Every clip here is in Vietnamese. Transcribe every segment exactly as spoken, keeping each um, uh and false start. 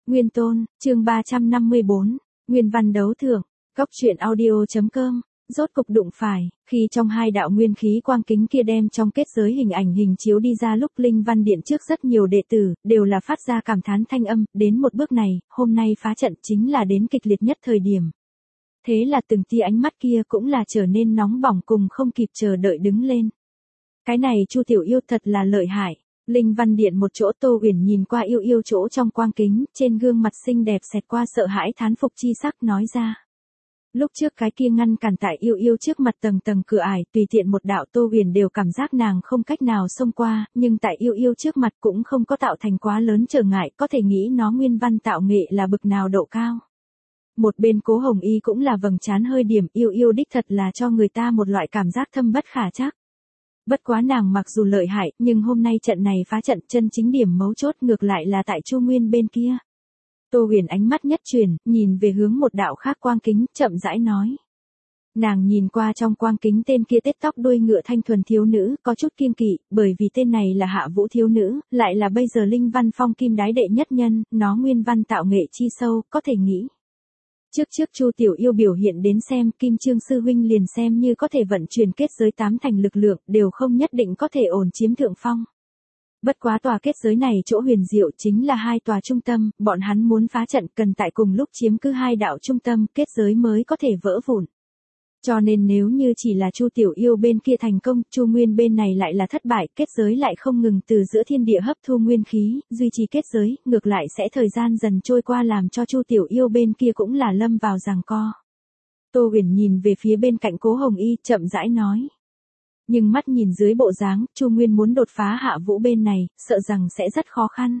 Nguyên Tôn, chương ba trăm năm mươi bốn, Nguyên văn đấu thưởng, Cóc truyện audio.com, rốt cục đụng phải, khi trong hai đạo nguyên khí quang kính kia đem trong kết giới hình ảnh hình chiếu đi ra lúc Linh Văn Điện trước rất nhiều đệ tử, đều là phát ra cảm thán thanh âm, đến một bước này, hôm nay phá trận chính là đến kịch liệt nhất thời điểm. Thế là từng tia ánh mắt kia cũng là trở nên nóng bỏng cùng không kịp chờ đợi đứng lên. Cái này Chu Tiểu Yêu thật là lợi hại. Linh Văn Điện một chỗ Tô Uyển nhìn qua Yêu Yêu chỗ trong quang kính, trên gương mặt xinh đẹp xẹt qua sợ hãi thán phục chi sắc nói ra. Lúc trước cái kia ngăn cản tại Yêu Yêu trước mặt tầng tầng cửa ải, tùy tiện một đạo Tô Uyển đều cảm giác nàng không cách nào xông qua, nhưng tại Yêu Yêu trước mặt cũng không có tạo thành quá lớn trở ngại, có thể nghĩ nó nguyên văn tạo nghệ là bực nào độ cao. Một bên Cố Hồng Y cũng là vầng trán hơi điểm, Yêu Yêu đích thật là cho người ta một loại cảm giác thâm bất khả trắc. Bất quá nàng mặc dù lợi hại, nhưng hôm nay trận này phá trận chân chính điểm mấu chốt ngược lại là tại Chu Nguyên bên kia. Tô Huyền ánh mắt nhất chuyển, nhìn về hướng một đạo khác quang kính, chậm rãi nói. Nàng nhìn qua trong quang kính tên kia tết tóc đuôi ngựa thanh thuần thiếu nữ, có chút kiêng kỵ, bởi vì tên này là Hạ Vũ thiếu nữ, lại là bây giờ Linh Văn Phong kim đái đệ nhất nhân, nó nguyên văn tạo nghệ chi sâu, có thể nghĩ. Trước trước Chu Tiểu Yêu biểu hiện đến xem, Kim Trương sư huynh liền xem như có thể vận chuyển kết giới tám thành lực lượng, đều không nhất định có thể ổn chiếm thượng phong. Bất quá tòa kết giới này chỗ huyền diệu chính là hai tòa trung tâm, bọn hắn muốn phá trận cần tại cùng lúc chiếm cứ hai đạo trung tâm, kết giới mới có thể vỡ vụn. Cho nên nếu như chỉ là Chu Tiểu Yêu bên kia thành công, Chu Nguyên bên này lại là thất bại, kết giới lại không ngừng từ giữa thiên địa hấp thu nguyên khí, duy trì kết giới, ngược lại sẽ thời gian dần trôi qua làm cho Chu Tiểu Yêu bên kia cũng là lâm vào giằng co. Tô Uyển nhìn về phía bên cạnh Cố Hồng Y, chậm rãi nói. Nhưng mắt nhìn dưới bộ dáng, Chu Nguyên muốn đột phá Hạ Vũ bên này, sợ rằng sẽ rất khó khăn.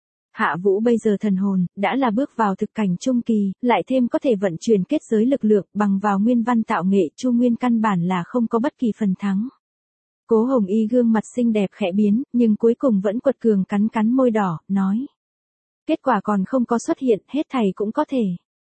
Hạ Vũ bây giờ thần hồn, đã là bước vào thực cảnh trung kỳ, lại thêm có thể vận chuyển kết giới lực lượng, bằng vào nguyên văn tạo nghệ, Chu Nguyên căn bản là không có bất kỳ phần thắng. Cố Hồng Y gương mặt xinh đẹp khẽ biến, nhưng cuối cùng vẫn quật cường cắn cắn môi đỏ, nói. Kết quả còn không có xuất hiện, hết thảy cũng có thể.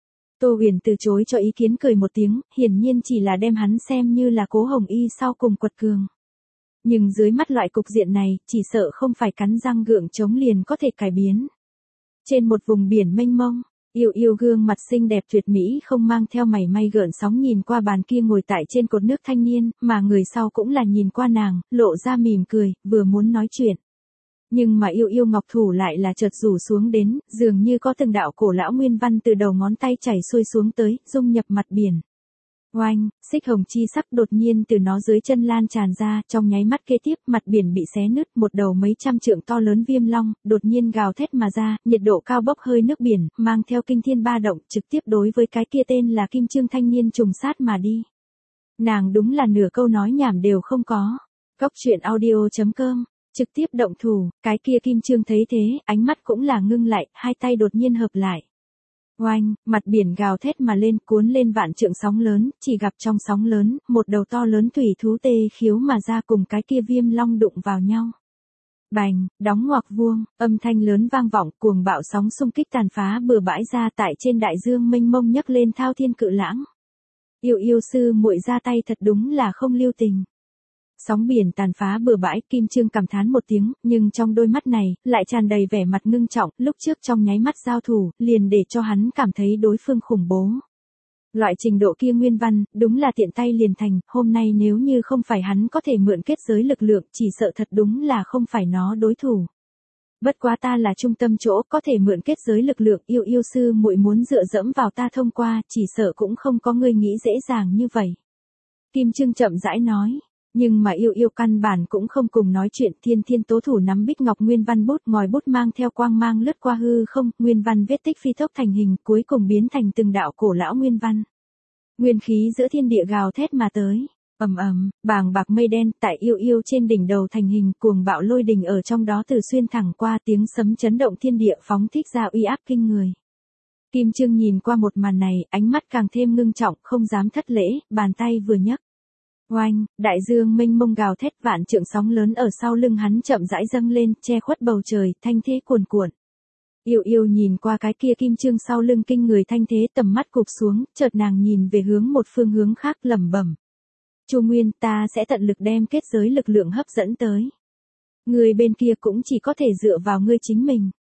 Tô Huyền từ chối cho ý kiến cười một tiếng, hiển nhiên chỉ là đem hắn xem như là Cố Hồng Y sau cùng quật cường. Nhưng dưới mắt loại cục diện này, chỉ sợ không phải cắn răng gượng chống liền có thể cải biến. Trên một vùng biển mênh mông, Yêu Yêu gương mặt xinh đẹp tuyệt mỹ không mang theo mảy may gợn sóng nhìn qua bàn kia ngồi tại trên cột nước thanh niên, mà người sau cũng là nhìn qua nàng, lộ ra mỉm cười, vừa muốn nói chuyện. Nhưng mà Yêu Yêu ngọc thủ lại là chợt rủ xuống đến, dường như có từng đạo cổ lão nguyên văn từ đầu ngón tay chảy xuôi xuống tới, dung nhập mặt biển. Oanh, xích hồng chi sắc đột nhiên từ nó dưới chân lan tràn ra, trong nháy mắt kế tiếp, mặt biển bị xé nứt, một đầu mấy trăm trượng to lớn viêm long, đột nhiên gào thét mà ra, nhiệt độ cao bốc hơi nước biển, mang theo kinh thiên ba động, trực tiếp đối với cái kia tên là Kim Trương thanh niên trùng sát mà đi. Nàng đúng là nửa câu nói nhảm đều không có. Cóc truyện audio.com, trực tiếp động thủ, cái kia Kim Trương thấy thế, ánh mắt cũng là ngưng lại, hai tay đột nhiên hợp lại. Oanh, mặt biển gào thét mà lên, cuốn lên vạn trượng sóng lớn, chỉ gặp trong sóng lớn, một đầu to lớn thủy thú tê khiếu mà ra cùng cái kia viêm long đụng vào nhau. Bành, đóng ngoặc vuông, âm thanh lớn vang vọng, cuồng bạo sóng xung kích tàn phá bừa bãi ra tại trên đại dương mênh mông nhấc lên thao thiên cự lãng. Yêu Yêu sư muội ra tay thật đúng là không lưu tình. Sóng biển tàn phá bừa bãi, Kim Trương cảm thán một tiếng, nhưng trong đôi mắt này, lại tràn đầy vẻ mặt ngưng trọng, lúc trước trong nháy mắt giao thủ, liền để cho hắn cảm thấy đối phương khủng bố. Loại trình độ kia nguyên văn, đúng là tiện tay liền thành, hôm nay nếu như không phải hắn có thể mượn kết giới lực lượng, chỉ sợ thật đúng là không phải nó đối thủ. Bất quá ta là trung tâm chỗ, có thể mượn kết giới lực lượng, Yêu Yêu sư muội muốn dựa dẫm vào ta thông qua, chỉ sợ cũng không có người nghĩ dễ dàng như vậy. Kim Trương chậm rãi nói. Nhưng mà Yêu Yêu căn bản cũng không cùng nói chuyện, Thiên Thiên tố thủ nắm bích ngọc nguyên văn bút, ngòi bút mang theo quang mang lướt qua hư không, nguyên văn vết tích phi tốc thành hình, cuối cùng biến thành từng đạo cổ lão nguyên văn. Nguyên khí giữa thiên địa gào thét mà tới, ầm ầm, bàng bạc mây đen tại Yêu Yêu trên đỉnh đầu thành hình, cuồng bạo lôi đình ở trong đó từ xuyên thẳng qua, tiếng sấm chấn động thiên địa phóng thích ra uy áp kinh người. Kim Trương nhìn qua một màn này, ánh mắt càng thêm ngưng trọng, không dám thất lễ, bàn tay vừa nhấc. Oanh, đại dương mênh mông gào thét, vạn trượng sóng lớn ở sau lưng hắn chậm rãi dâng lên, che khuất bầu trời, thanh thế cuồn cuộn. Yêu Yêu nhìn qua cái kia Kim Trương sau lưng kinh người thanh thế, tầm mắt cụp xuống, chợt nàng nhìn về hướng một phương hướng khác, lẩm bẩm. Chu Nguyên, ta sẽ tận lực đem kết giới lực lượng hấp dẫn tới. Người bên kia cũng chỉ có thể dựa vào ngươi chính mình.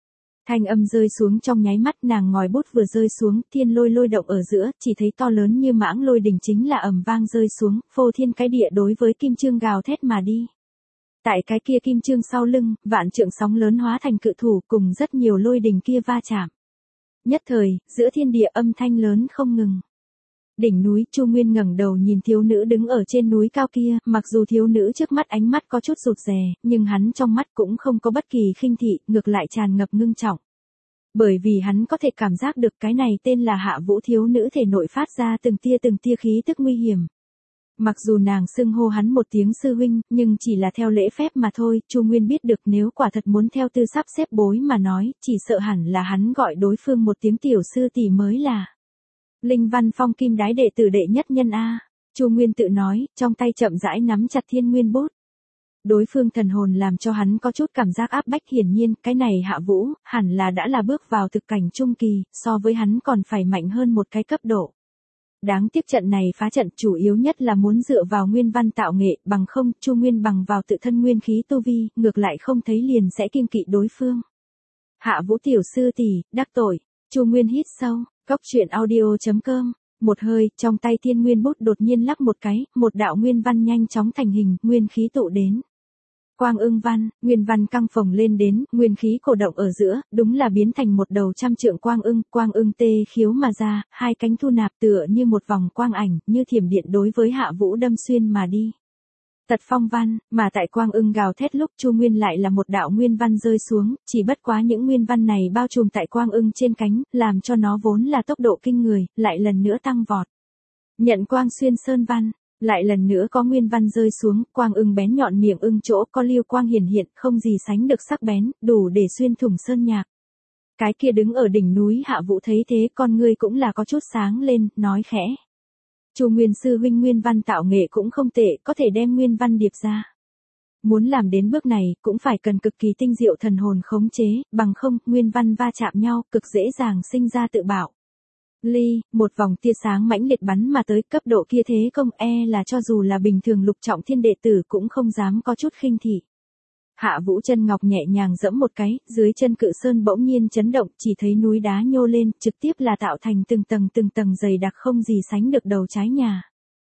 Thanh âm rơi xuống trong nháy mắt, nàng ngòi bút vừa rơi xuống, thiên lôi lôi động ở giữa, chỉ thấy to lớn như mãng lôi đỉnh chính là ầm vang rơi xuống, phô thiên cái địa đối với kim chương gào thét mà đi. Tại cái kia kim chương sau lưng, vạn trượng sóng lớn hóa thành cự thủ cùng rất nhiều lôi đỉnh kia va chạm. Nhất thời, giữa thiên địa âm thanh lớn không ngừng. Đỉnh núi, Chu Nguyên ngẩng đầu nhìn thiếu nữ đứng ở trên núi cao kia, mặc dù thiếu nữ trước mắt ánh mắt có chút rụt rè, nhưng hắn trong mắt cũng không có bất kỳ khinh thị, ngược lại tràn ngập ngưng trọng. Bởi vì hắn có thể cảm giác được cái này tên là Hạ Vũ thiếu nữ thể nội phát ra từng tia từng tia khí tức nguy hiểm. Mặc dù nàng xưng hô hắn một tiếng sư huynh, nhưng chỉ là theo lễ phép mà thôi, Chu Nguyên biết được nếu quả thật muốn theo tư sắp xếp bối mà nói, chỉ sợ hẳn là hắn gọi đối phương một tiếng tiểu sư tỷ mới là. Linh Văn Phong kim đái đệ tử đệ nhất nhân A, Chu Nguyên tự nói, trong tay chậm rãi nắm chặt thiên nguyên bút. Đối phương thần hồn làm cho hắn có chút cảm giác áp bách, hiển nhiên, cái này Hạ Vũ, hẳn là đã là bước vào thực cảnh trung kỳ, so với hắn còn phải mạnh hơn một cái cấp độ. Đáng tiếc trận này phá trận chủ yếu nhất là muốn dựa vào nguyên văn tạo nghệ, bằng không, Chu Nguyên bằng vào tự thân nguyên khí tu vi, ngược lại không thấy liền sẽ kiêng kỵ đối phương. Hạ Vũ tiểu sư tỷ, đắc tội, Chu Nguyên hít sâu, cốc truyện audio chấm com, một hơi, trong tay thiên nguyên bút đột nhiên lắc một cái, một đạo nguyên văn nhanh chóng thành hình, nguyên khí tụ đến. Quang ưng văn, nguyên văn căng phồng lên đến, nguyên khí cổ động ở giữa, đúng là biến thành một đầu trăm trượng quang ưng, quang ưng tê khiếu mà ra, hai cánh thu nạp tựa như một vòng quang ảnh, như thiểm điện đối với Hạ Vũ đâm xuyên mà đi. Tật phong văn, mà tại quang ưng gào thét lúc Chu Nguyên lại là một đạo nguyên văn rơi xuống, chỉ bất quá những nguyên văn này bao trùm tại quang ưng trên cánh, làm cho nó vốn là tốc độ kinh người, lại lần nữa tăng vọt. Nhận quang xuyên sơn văn. Lại lần nữa có nguyên văn rơi xuống, quang ưng bén nhọn miệng ưng chỗ có liêu quang hiển hiện, không gì sánh được sắc bén, đủ để xuyên thủng sơn nhạc. Cái kia đứng ở đỉnh núi Hạ Vũ thấy thế, con ngươi cũng là có chút sáng lên, nói khẽ. Chu Nguyên sư huynh nguyên văn tạo nghệ cũng không tệ, có thể đem nguyên văn điệp ra. Muốn làm đến bước này, cũng phải cần cực kỳ tinh diệu thần hồn khống chế, bằng không, nguyên văn va chạm nhau, cực dễ dàng sinh ra tự bạo. Ly, một vòng tia sáng mãnh liệt bắn mà tới, cấp độ kia thế công e là cho dù là bình thường lục trọng thiên đệ tử cũng không dám có chút khinh thị. Hạ Vũ chân ngọc nhẹ nhàng giẫm một cái, dưới chân cự sơn bỗng nhiên chấn động, chỉ thấy núi đá nhô lên, trực tiếp là tạo thành từng tầng từng tầng dày đặc không gì sánh được đầu trái nhà.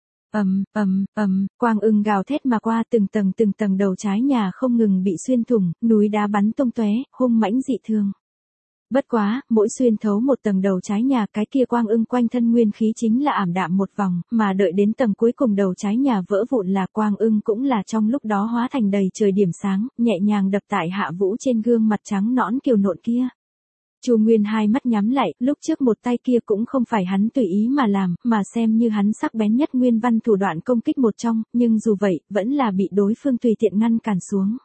Ầm, ầm, ầm, quang ưng gào thét mà qua, từng tầng từng tầng đầu trái nhà không ngừng bị xuyên thủng, núi đá bắn tung tóe, hung mãnh dị thường. Bất quá, mỗi xuyên thấu một tầng đầu trái nhà, cái kia quang ưng quanh thân nguyên khí chính là ảm đạm một vòng, mà đợi đến tầng cuối cùng đầu trái nhà vỡ vụn là quang ưng cũng là trong lúc đó hóa thành đầy trời điểm sáng, nhẹ nhàng đập tại Hạ Vũ trên gương mặt trắng nõn kiều nộn kia. Chu Nguyên hai mắt nhắm lại, lúc trước một tay kia cũng không phải hắn tùy ý mà làm, mà xem như hắn sắc bén nhất nguyên văn thủ đoạn công kích một trong, nhưng dù vậy, vẫn là bị đối phương tùy tiện ngăn cản xuống.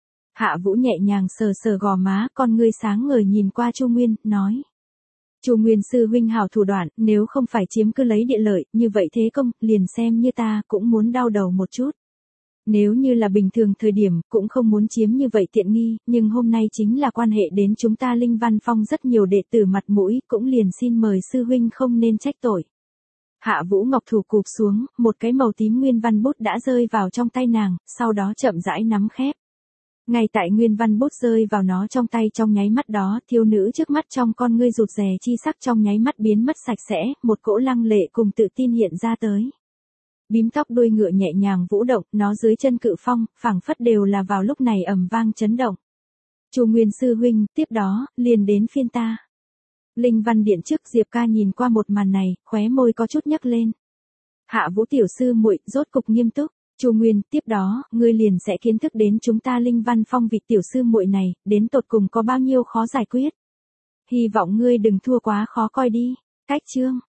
Hạ Vũ nhẹ nhàng sờ sờ gò má, con ngươi sáng ngời nhìn qua Chu Nguyên, nói. Chu Nguyên sư huynh hảo thủ đoạn, nếu không phải chiếm cứ lấy địa lợi, như vậy thế công, liền xem như ta cũng muốn đau đầu một chút. Nếu như là bình thường thời điểm, cũng không muốn chiếm như vậy tiện nghi, nhưng hôm nay chính là quan hệ đến chúng ta Linh Văn Phong rất nhiều đệ tử mặt mũi, cũng liền xin mời sư huynh không nên trách tội. Hạ Vũ ngọc thủ cụp xuống, một cái màu tím nguyên văn bút đã rơi vào trong tay nàng, sau đó chậm rãi nắm khép. Ngay tại nguyên văn bút rơi vào nó trong tay trong nháy mắt đó, thiếu nữ trước mắt trong con ngươi rụt rè chi sắc trong nháy mắt biến mất sạch sẽ, một cỗ lăng lệ cùng tự tin hiện ra tới. Bím tóc đuôi ngựa nhẹ nhàng vũ động, nó dưới chân cự phong, phảng phất đều là vào lúc này ầm vang chấn động. Chu Nguyên sư huynh, tiếp đó, liền đến phiên ta. Linh Văn Điện trước Diệp Ca nhìn qua một màn này, khóe môi có chút nhấc lên. Hạ Vũ tiểu sư muội, rốt cục nghiêm túc. Chu Nguyên, tiếp đó, ngươi liền sẽ kiến thức đến chúng ta Linh Văn Phong vị tiểu sư muội này, đến tột cùng có bao nhiêu khó giải quyết. Hy vọng ngươi đừng thua quá khó coi đi. Cách chương.